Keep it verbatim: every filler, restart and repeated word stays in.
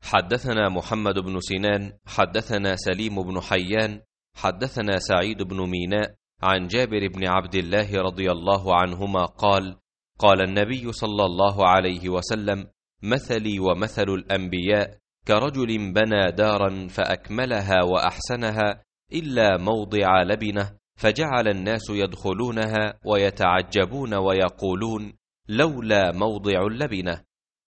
حدثنا محمد بن سنان حدثنا سليم بن حيان حدثنا سعيد بن ميناء عن جابر بن عبد الله رضي الله عنهما قال: قال النبي صلى الله عليه وسلم: مثلي ومثل الأنبياء كرجل بنى دارا فأكملها وأحسنها إلا موضع لبنة، فجعل الناس يدخلونها ويتعجبون ويقولون: لولا موضع اللبنة.